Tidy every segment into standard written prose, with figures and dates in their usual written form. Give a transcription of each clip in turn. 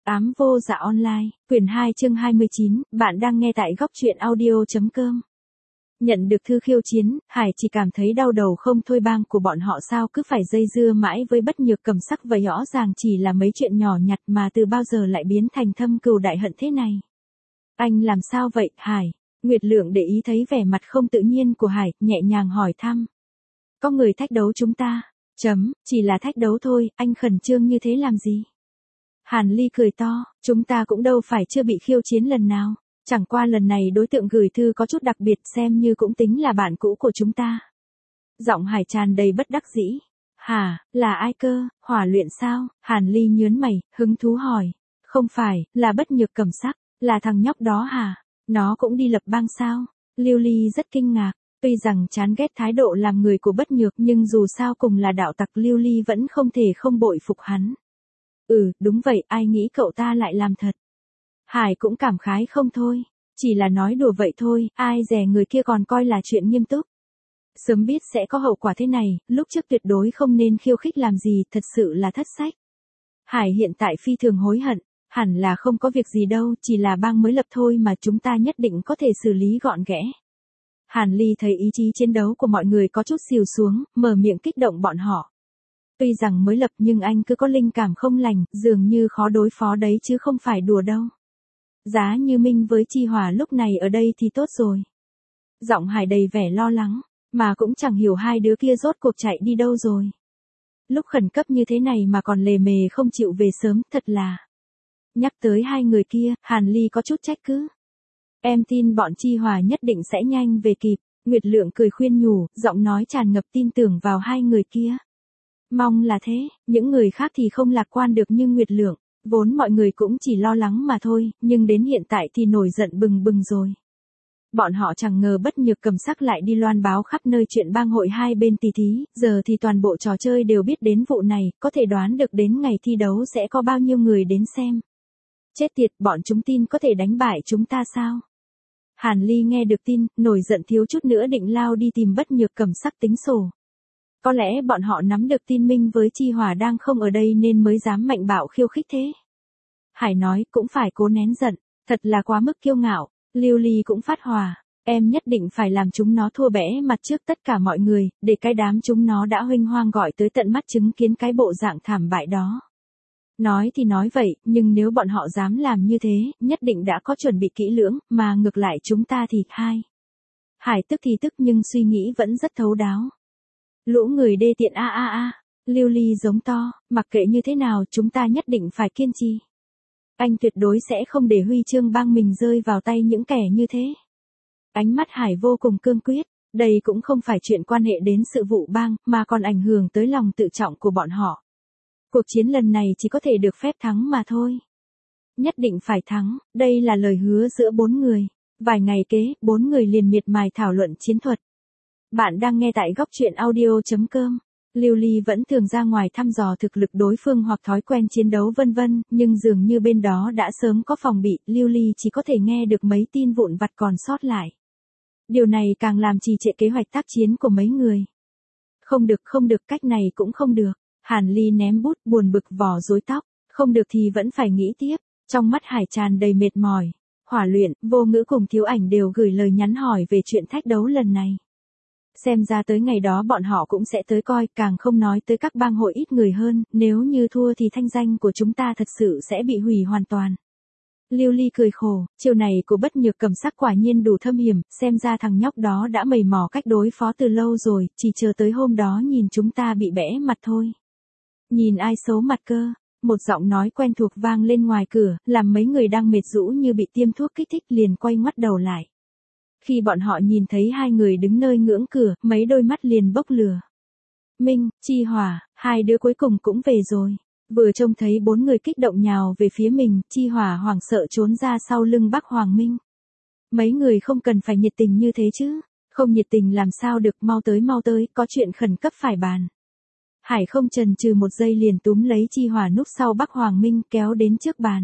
Ám vô dạ online, quyển 2 chương 29, bạn đang nghe tại góc truyện audio.com. Nhận được thư khiêu chiến, Hải chỉ cảm thấy đau đầu không thôi, bang của bọn họ sao cứ phải dây dưa mãi với Bất Nhược Cầm Sắc, và rõ ràng chỉ là mấy chuyện nhỏ nhặt mà từ bao giờ lại biến thành thâm cừu đại hận thế này. Anh làm sao vậy, Hải? Nguyệt Lượng để ý thấy vẻ mặt không tự nhiên của Hải, nhẹ nhàng hỏi thăm. Có người thách đấu chúng ta. Chỉ là thách đấu thôi, anh khẩn trương như thế làm gì? Hàn Ly cười to, chúng ta cũng đâu phải chưa bị khiêu chiến lần nào, chẳng qua lần này đối tượng gửi thư có chút đặc biệt, xem như cũng tính là bạn cũ của chúng ta. Giọng Hải tràn đầy bất đắc dĩ. Hả, là ai cơ, Hỏa Luyện sao? Hàn Ly nhớn mày, hứng thú hỏi. Không phải, là Bất Nhược Cầm Sắc, là thằng nhóc đó hả? Nó cũng đi lập bang sao? Lưu Ly rất kinh ngạc. Tuy rằng chán ghét thái độ làm người của Bất Nhược, nhưng dù sao cùng là đạo tặc, Lưu Ly vẫn không thể không bội phục hắn. Đúng vậy, ai nghĩ cậu ta lại làm thật. Hải cũng cảm khái không thôi. Chỉ là nói đùa vậy thôi, ai dè người kia còn coi là chuyện nghiêm túc. Sớm biết sẽ có hậu quả thế này, lúc trước tuyệt đối không nên khiêu khích làm gì, thật sự là thất sách. Hải hiện tại phi thường hối hận, hẳn là không có việc gì đâu, chỉ là bang mới lập thôi mà chúng ta nhất định có thể xử lý gọn ghẽ. Hàn Ly thấy ý chí chiến đấu của mọi người có chút xìu xuống, mở miệng kích động bọn họ. Tuy rằng mới lập nhưng anh cứ có linh cảm không lành, dường như khó đối phó đấy chứ không phải đùa đâu. Giá như Minh với Chi Hỏa lúc này ở đây thì tốt rồi. Giọng Hải đầy vẻ lo lắng, mà cũng chẳng hiểu hai đứa kia rốt cuộc chạy đi đâu rồi. Lúc khẩn cấp như thế này mà còn lề mề không chịu về sớm, thật là. Nhắc tới hai người kia, Hàn Ly có chút trách cứ. Em tin bọn Chi Hỏa nhất định sẽ nhanh về kịp. Nguyệt Lượng cười khuyên nhủ, giọng nói tràn ngập tin tưởng vào hai người kia. Mong là thế, những người khác thì không lạc quan được như Nguyệt Lượng, vốn mọi người cũng chỉ lo lắng mà thôi, nhưng đến hiện tại thì nổi giận bừng bừng rồi. Bọn họ chẳng ngờ Bất Nhược Cầm Sắc lại đi loan báo khắp nơi chuyện bang hội hai bên tỉ thí, giờ thì toàn bộ trò chơi đều biết đến vụ này, có thể đoán được đến ngày thi đấu sẽ có bao nhiêu người đến xem. Chết tiệt, bọn chúng tin có thể đánh bại chúng ta sao? Hàn Ly nghe được tin, nổi giận thiếu chút nữa định lao đi tìm Bất Nhược Cầm Sắc tính sổ. Có lẽ bọn họ nắm được tin Minh với Chi Hỏa đang không ở đây nên mới dám mạnh bạo khiêu khích thế. Hải nói, cũng phải cố nén giận, thật là quá mức kiêu ngạo. Lưu Ly cũng phát hỏa, em nhất định phải làm chúng nó thua bẽ mặt trước tất cả mọi người, để cái đám chúng nó đã huênh hoang gọi tới tận mắt chứng kiến cái bộ dạng thảm bại đó. Nói thì nói vậy, nhưng nếu bọn họ dám làm như thế, nhất định đã có chuẩn bị kỹ lưỡng, mà ngược lại chúng ta thì Hải tức thì tức nhưng suy nghĩ vẫn rất thấu đáo. Lũ người đê tiện Lưu Ly giống to, mặc kệ như thế nào chúng ta nhất định phải kiên trì. Anh tuyệt đối sẽ không để huy chương bang mình rơi vào tay những kẻ như thế. Ánh mắt Hải vô cùng cương quyết, đây cũng không phải chuyện quan hệ đến sự vụ bang, mà còn ảnh hưởng tới lòng tự trọng của bọn họ. Cuộc chiến lần này chỉ có thể được phép thắng mà thôi. Nhất định phải thắng, đây là lời hứa giữa bốn người. Vài ngày kế, bốn người liền miệt mài thảo luận chiến thuật. Bạn đang nghe tại góc truyện audio.com. Lưu Ly vẫn thường ra ngoài thăm dò thực lực đối phương hoặc thói quen chiến đấu vân vân, nhưng dường như bên đó đã sớm có phòng bị, Lưu Ly chỉ có thể nghe được mấy tin vụn vặt còn sót lại. Điều này càng làm trì trệ kế hoạch tác chiến của mấy người. Không được, cách này cũng không được. Hàn Ly ném bút buồn bực vò rối tóc, không được thì vẫn phải nghĩ tiếp, trong mắt Hải tràn đầy mệt mỏi. Hỏa Luyện, Vô Ngữ cùng Thiếu Ảnh đều gửi lời nhắn hỏi về chuyện thách đấu lần này. Xem ra tới ngày đó bọn họ cũng sẽ tới coi, càng không nói tới các bang hội ít người hơn, nếu như thua thì thanh danh của chúng ta thật sự sẽ bị hủy hoàn toàn. Lưu Ly cười khổ, chiều này của Bất Nhược Cầm Sắc quả nhiên đủ thâm hiểm, xem ra thằng nhóc đó đã mày mò cách đối phó từ lâu rồi, chỉ chờ tới hôm đó nhìn chúng ta bị bẽ mặt thôi. Nhìn ai xấu mặt cơ, một giọng nói quen thuộc vang lên ngoài cửa, làm mấy người đang mệt rũ như bị tiêm thuốc kích thích liền quay ngoắt đầu lại. Khi bọn họ nhìn thấy hai người đứng nơi ngưỡng cửa, mấy đôi mắt liền bốc lửa. Minh, Chi Hỏa, hai đứa cuối cùng cũng về rồi. Vừa trông thấy bốn người kích động nhào về phía mình, Chi Hỏa hoảng sợ trốn ra sau lưng Bắc Hoàng Minh. Mấy người không cần phải nhiệt tình như thế chứ. Không nhiệt tình làm sao được, mau tới, có chuyện khẩn cấp phải bàn. Hải không chần chừ một giây liền túm lấy Chi Hỏa núp sau Bắc Hoàng Minh kéo đến trước bàn.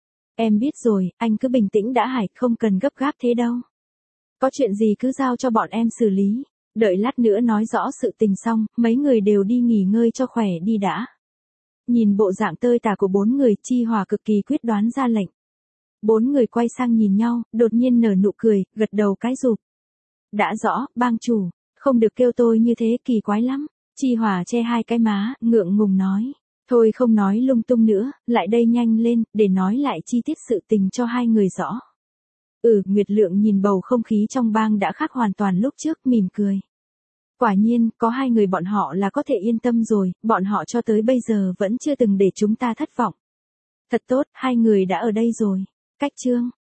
Em biết rồi, anh cứ bình tĩnh đã Hải, không cần gấp gáp thế đâu. Có chuyện gì cứ giao cho bọn em xử lý, đợi lát nữa nói rõ sự tình xong, mấy người đều đi nghỉ ngơi cho khỏe đi đã. Nhìn bộ dạng tơi tả của 4 người, Chi Hòa cực kỳ quyết đoán ra lệnh. 4 người quay sang nhìn nhau, đột nhiên nở nụ cười, gật đầu cái rụp. Đã rõ, bang chủ, không được kêu tôi như thế, kỳ quái lắm. Chi Hòa che hai cái má, ngượng ngùng nói. Thôi không nói lung tung nữa, lại đây nhanh lên, để nói lại chi tiết sự tình cho hai người rõ. Nguyệt Lượng nhìn bầu không khí trong bang đã khác hoàn toàn lúc trước, mỉm cười. Quả nhiên, có hai người bọn họ là có thể yên tâm rồi, bọn họ cho tới bây giờ vẫn chưa từng để chúng ta thất vọng. Thật tốt, hai người đã ở đây rồi. Cách chương